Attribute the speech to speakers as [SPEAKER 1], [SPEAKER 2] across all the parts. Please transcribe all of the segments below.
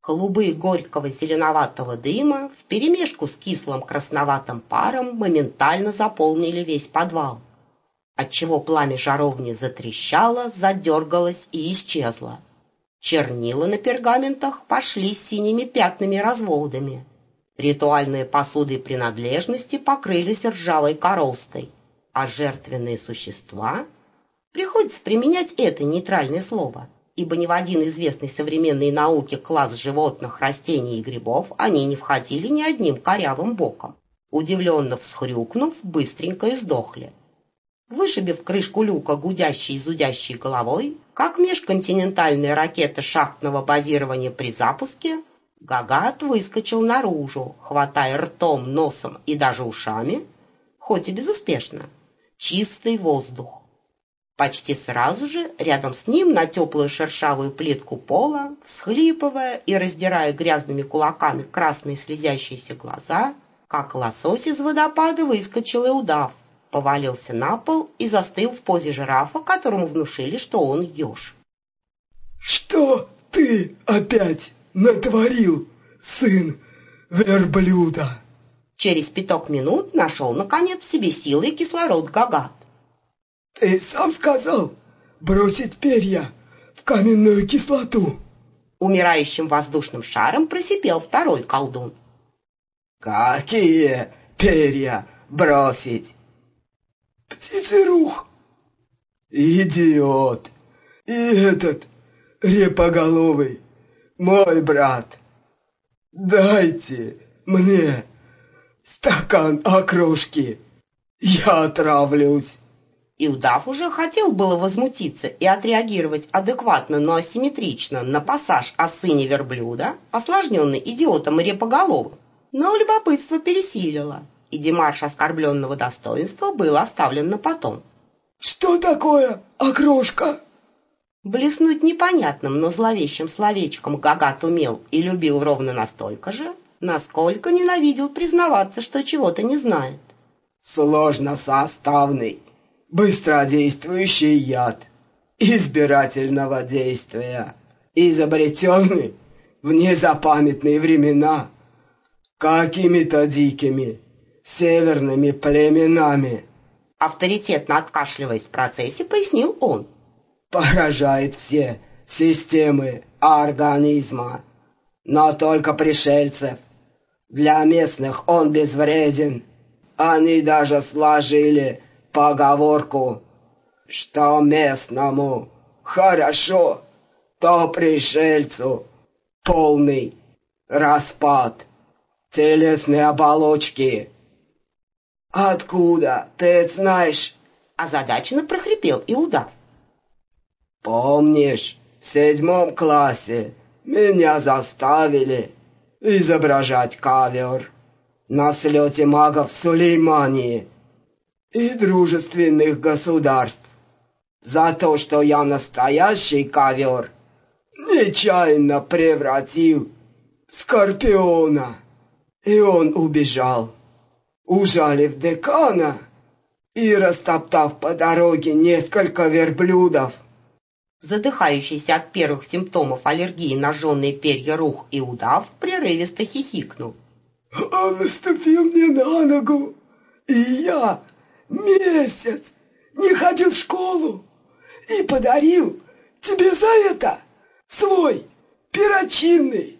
[SPEAKER 1] Клубы горького зеленоватого дыма вперемешку с кислым красноватым паром моментально заполнили весь подвал, отчего пламя жаровни затрещало, задергалось и исчезло. Чернила на пергаментах пошли синими пятнами-разводами. Ритуальные посуды и принадлежности покрылись ржавой коростой, а жертвенные существа... Приходится применять это нейтральное слово, ибо ни в один известный современной науке класс животных, растений и грибов они не входили ни одним корявым боком. Удивленно всхрюкнув, быстренько и сдохли. Вышибив крышку люка гудящей и зудящей головой, как межконтинентальная ракета шахтного базирования при запуске, Гагат выскочил наружу, хватая ртом, носом и даже ушами, хоть и безуспешно, чистый воздух. Почти сразу же рядом с ним на теплую шершавую плитку пола, всхлипывая и раздирая грязными кулаками красные слезящиеся глаза, как лосось из водопада, выскочил и удав, повалился на пол и застыл в позе жирафа, которому внушили, что он еж.
[SPEAKER 2] «Что ты опять натворил, сын верблюда?»
[SPEAKER 1] Через 5 минут нашел, наконец, в себе силы и кислород Гагат.
[SPEAKER 2] «Ты сам сказал бросить перья в каменную кислоту!»
[SPEAKER 1] Умирающим воздушным шаром просипел второй колдун.
[SPEAKER 3] «Какие перья бросить?»
[SPEAKER 2] «Птицерух!»
[SPEAKER 3] «Идиот! И этот репоголовый, мой брат! Дайте мне стакан окрошки, я отравлюсь!»
[SPEAKER 1] И удав уже хотел было возмутиться и отреагировать адекватно, но асимметрично на пассаж о сыне верблюда, осложненный идиотом и репоголовым. Но любопытство пересилило, и демарш оскорбленного достоинства был оставлен на потом.
[SPEAKER 2] «Что такое окрошка?»
[SPEAKER 1] Блеснуть непонятным, но зловещим словечком Гагат умел и любил ровно настолько же, насколько ненавидел признаваться, что чего-то не знает.
[SPEAKER 3] «Сложносоставный, быстродействующий яд избирательного действия, изобретенный в незапамятные времена какими-то дикими северными племенами»,
[SPEAKER 1] авторитетно откашливаясь в процессе, пояснил он.
[SPEAKER 3] «Поражает все системы организма, но только пришельцев. Для местных он безвреден. Они даже сложили поговорку, что местному хорошо, то пришельцу полный распад телесной оболочки». «Откуда ты это знаешь?»
[SPEAKER 1] Озадаченно прохрипел и удав.
[SPEAKER 3] «Помнишь, в 7 классе меня заставили изображать ковер на слете магов Сулеймании и дружественных государств за то, что я настоящий ковер нечаянно превратил в скорпиона, и он убежал, ужалив декана и растоптав по дороге несколько верблюдов».
[SPEAKER 1] Задыхающийся от первых симптомов аллергии на жженые перья рух и удав прерывисто хихикнул.
[SPEAKER 2] «Он наступил мне на ногу, и я месяц не ходил в школу и подарил тебе за это свой перочинный.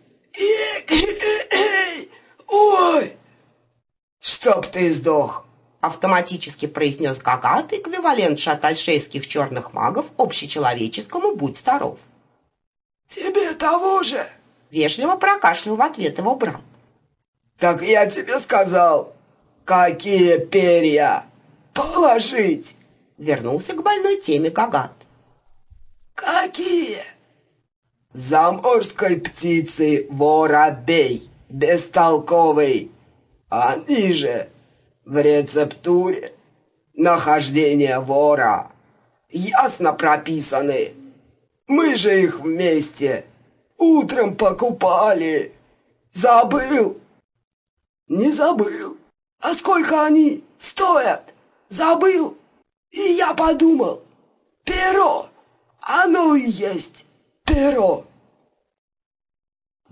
[SPEAKER 2] Ой!»
[SPEAKER 3] «Чтоб ты сдох!»
[SPEAKER 1] Автоматически произнес Гагат, эквивалент шатальшейских черных магов общечеловеческому «Будь здоров».
[SPEAKER 2] «Тебе того же!»
[SPEAKER 1] Вежливо прокашлял в ответ его брат.
[SPEAKER 3] «Так я тебе сказал, какие перья положить!»
[SPEAKER 1] Вернулся к больной теме Гагат.
[SPEAKER 2] «Какие?»
[SPEAKER 3] «Заморской птицы воробей, бестолковый, а ниже в рецептуре нахождение вора ясно прописаны. Мы же их вместе утром покупали. Забыл?»
[SPEAKER 2] «Не забыл. А сколько они стоят? Забыл. И я подумал, перо, оно и есть перо».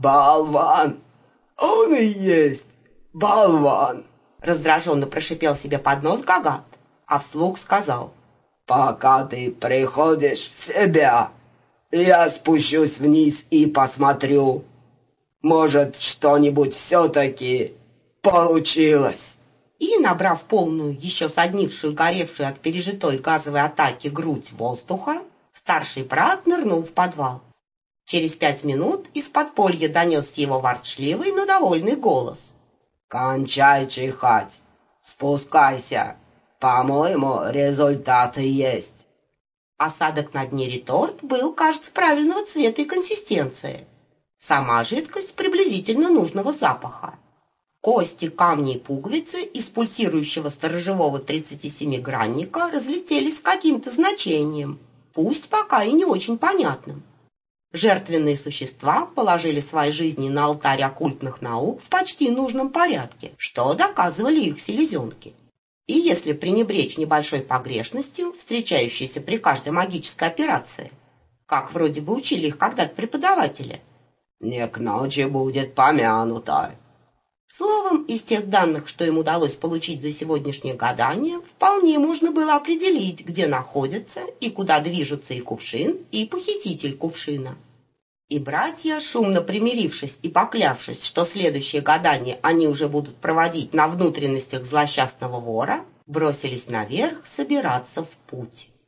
[SPEAKER 2] Болван! Он и есть болван!»
[SPEAKER 1] Раздраженно прошипел себе под нос Гагат, а вслух сказал:
[SPEAKER 2] «Пока ты приходишь в себя, я спущусь вниз и посмотрю. Может, что-нибудь все-таки получилось».
[SPEAKER 1] И, набрав полную, еще соднившую, горевшую от пережитой газовой атаки грудь воздуха, старший брат нырнул в подвал. Через 5 минут из подполья донесся его ворчливый, но довольный голос:
[SPEAKER 3] «Кончай чихать, спускайся, по-моему, результаты есть».
[SPEAKER 1] Осадок на дне реторт был, кажется, правильного цвета и консистенции. Сама жидкость приблизительно нужного запаха. Кости, камни и пуговицы из пульсирующего сторожевого 37-гранника разлетелись с каким-то значением, пусть пока и не очень понятным. Жертвенные существа положили свои жизни на алтарь оккультных наук в почти нужном порядке, что доказывали их селезенки. И если пренебречь небольшой погрешностью, встречающейся при каждой магической операции, как вроде бы учили их когда-то преподаватели,
[SPEAKER 3] «Не к ночи будет помянуто».
[SPEAKER 1] Словом, из тех данных, что им удалось получить за сегодняшнее гадание, вполне можно было определить, где находится и куда движутся и кувшин, и похититель кувшина. И братья, шумно примирившись и поклявшись, что следующее гадание они уже будут проводить на внутренностях злосчастного вора, бросились наверх собираться в путь.